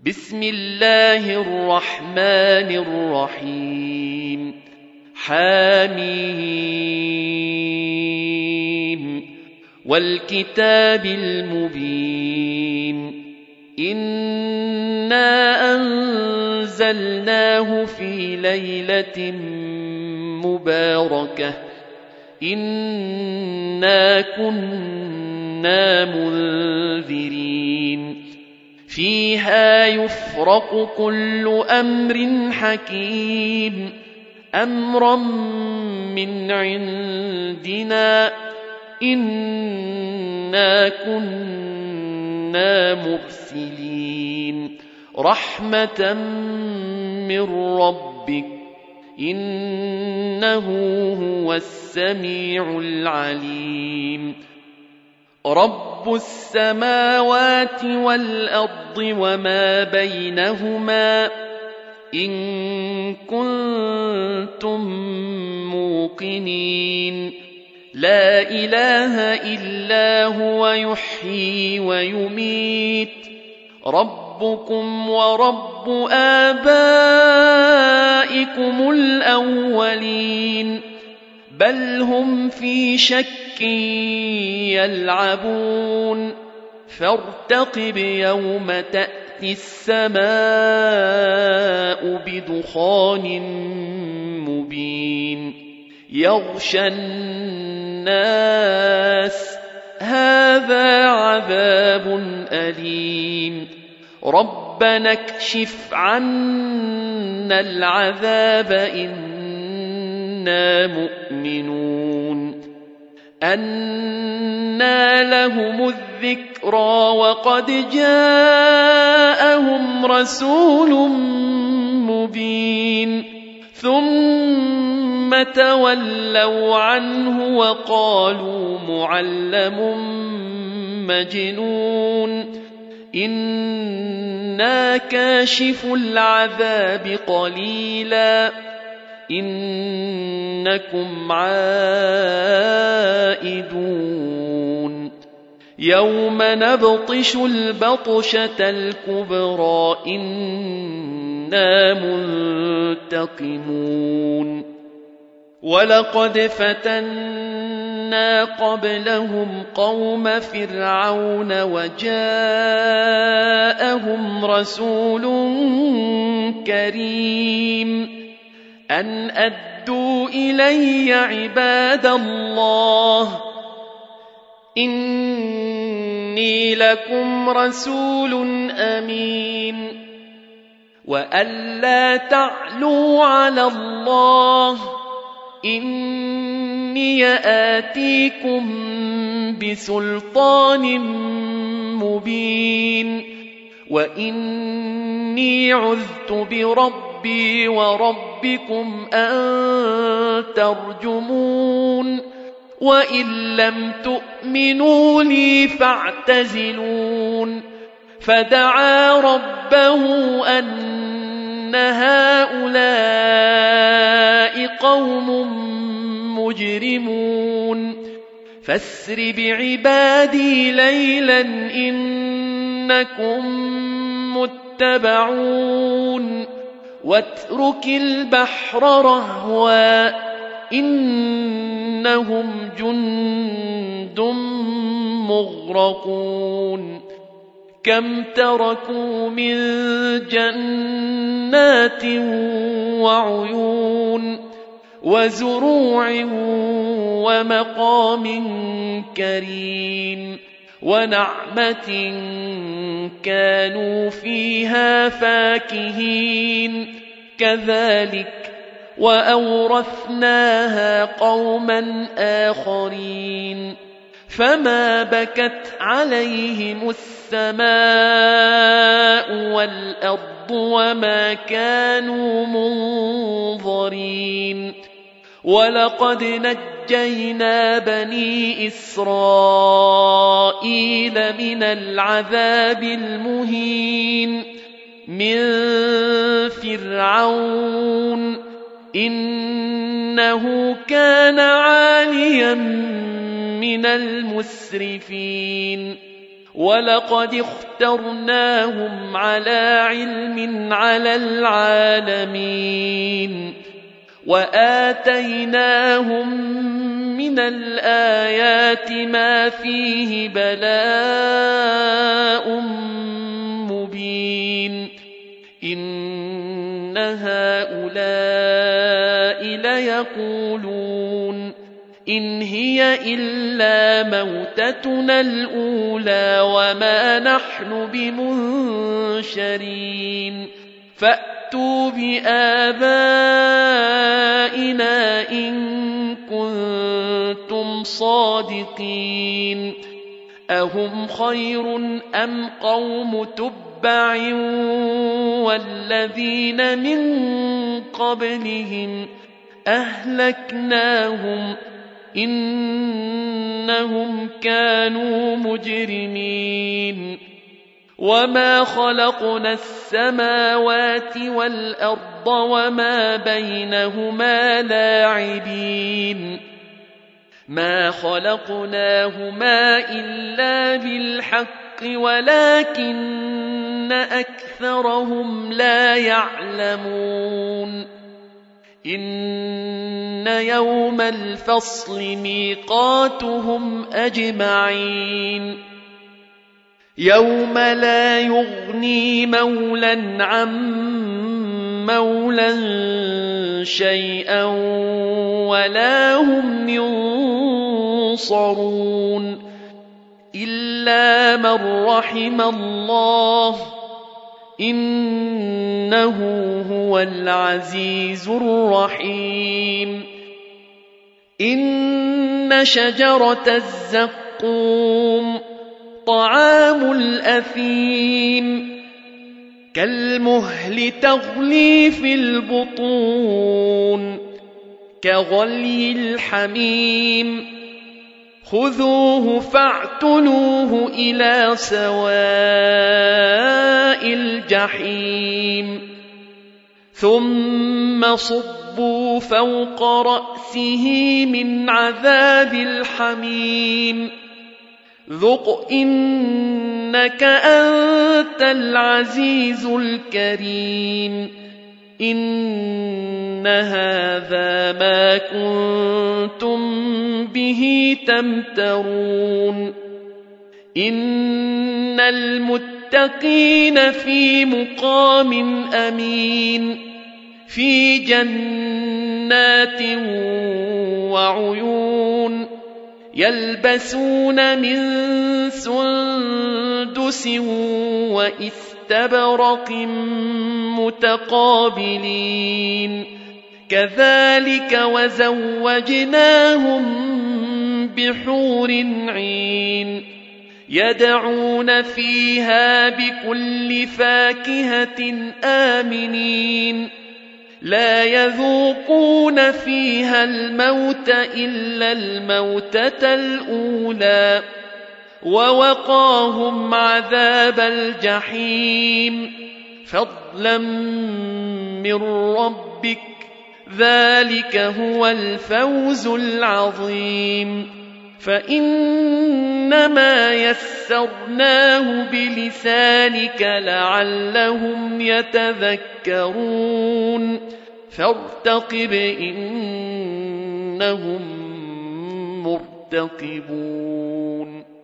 بسم الله الرحمن الرحيم حميم والكتاب المبين إنا أنزلناه في ليلة مباركة إنا كنا منذرين فيها يفرق كل أمر حكيم أمرا من عندنا إنا كنا مرسلين رحمة من ربك إنه هو السميع العليم رب السماوات والأرض وما بينهما إن كنتم موقنين لا إله إلا هو يحيي ويميت ربكم ورب آبائكم الأولين بل هم في شك يلعبون فارتقب يوم تأتي السماء بدخان مبين يغشى الناس هذا عذاب أليم ربنا اكشف عنا العذاب إنا مؤمنون أنى لهم الذكرى وقد جاءهم رسول مبين ثم تولوا عنه وقالوا معلم مجنون إنا كاشف العذاب قليلا إنكم عائدون يوم نبطش البطشة الكبرى إنا منتقمون ولقد فتنا قبلهم قوم فرعون وجاءهم رسول كريم أن أدوا إلي عباد الله إني لكم رسول أمين وأن لا تعلوا على الله إني آتيكم بسلطان مبين وإني عذت بربي وربكم أن ترجمون وإن لم تؤمنوا لي فاعتزلون فدعا ربه أن هؤلاء قوم مجرمون فاسر بعبادي ليلا إنكم متبعون واترك البحر رهوا إنهم جند مغرقون كم تركوا من جنات وعيون وزروع ومقام كريم ونعمة كانوا فيها فاكهين كذلك وأورثناها قوما آخرين فما بكت عليهم السماء والأرض وما كانوا منظرين ولقد نجينا بني إسرائيل من العذاب المهين من فرعون إنه كان عاليا من المسرفين ولقد اخترناهم على علم على العالمين وآتيناهم من الآيات ما فيه بلاء مبين إن هؤلاء ليقولون إن هي إلا موتتنا الأولى وما نحن بمنشرين فأتوا بآبائنا إن كنتم صادقين أهم خير أم قوم تبع والذين من قبلهم أهلكناهم إنهم كانوا مجرمين وما خلقنا السماوات والأرض وما بينهما لاعبين ما خلقناهما إلا بالحق ولكن أكثرهم لا يعلمون إن يوم الفصل ميقاتهم أجمعين يوم لا يغني مولا عن مولا شيئا ولا هم ينصرون إلا من رحم الله إنه هو العزيز الرحيم إن شجرة الزقوم طعام الأثيم كالمهل تغلي في البطون كغلي الحميم خذوه فاعتلوه إلى سواء الجحيم ثم صبوا فوق رأسه من عذاب الحميم ذق إنك أنت العزيز الكريم إن هذا ما كنتم به تمترون إن المتقين في مقام أمين في جنات وعيون يلبسون من سندس وإستبرق متقابلين كذلك وزوجناهم بحور عين يدعون فيها بكل فاكهة آمنين لا يذوقون فيها الموت إلا الموتة الأولى ووقاهم عذاب الجحيم فضلا من ربك ذلك هو الفوز العظيم فإنما يسرناه بلسانك لعلهم يتذكرون فارتقب إنهم مرتقبون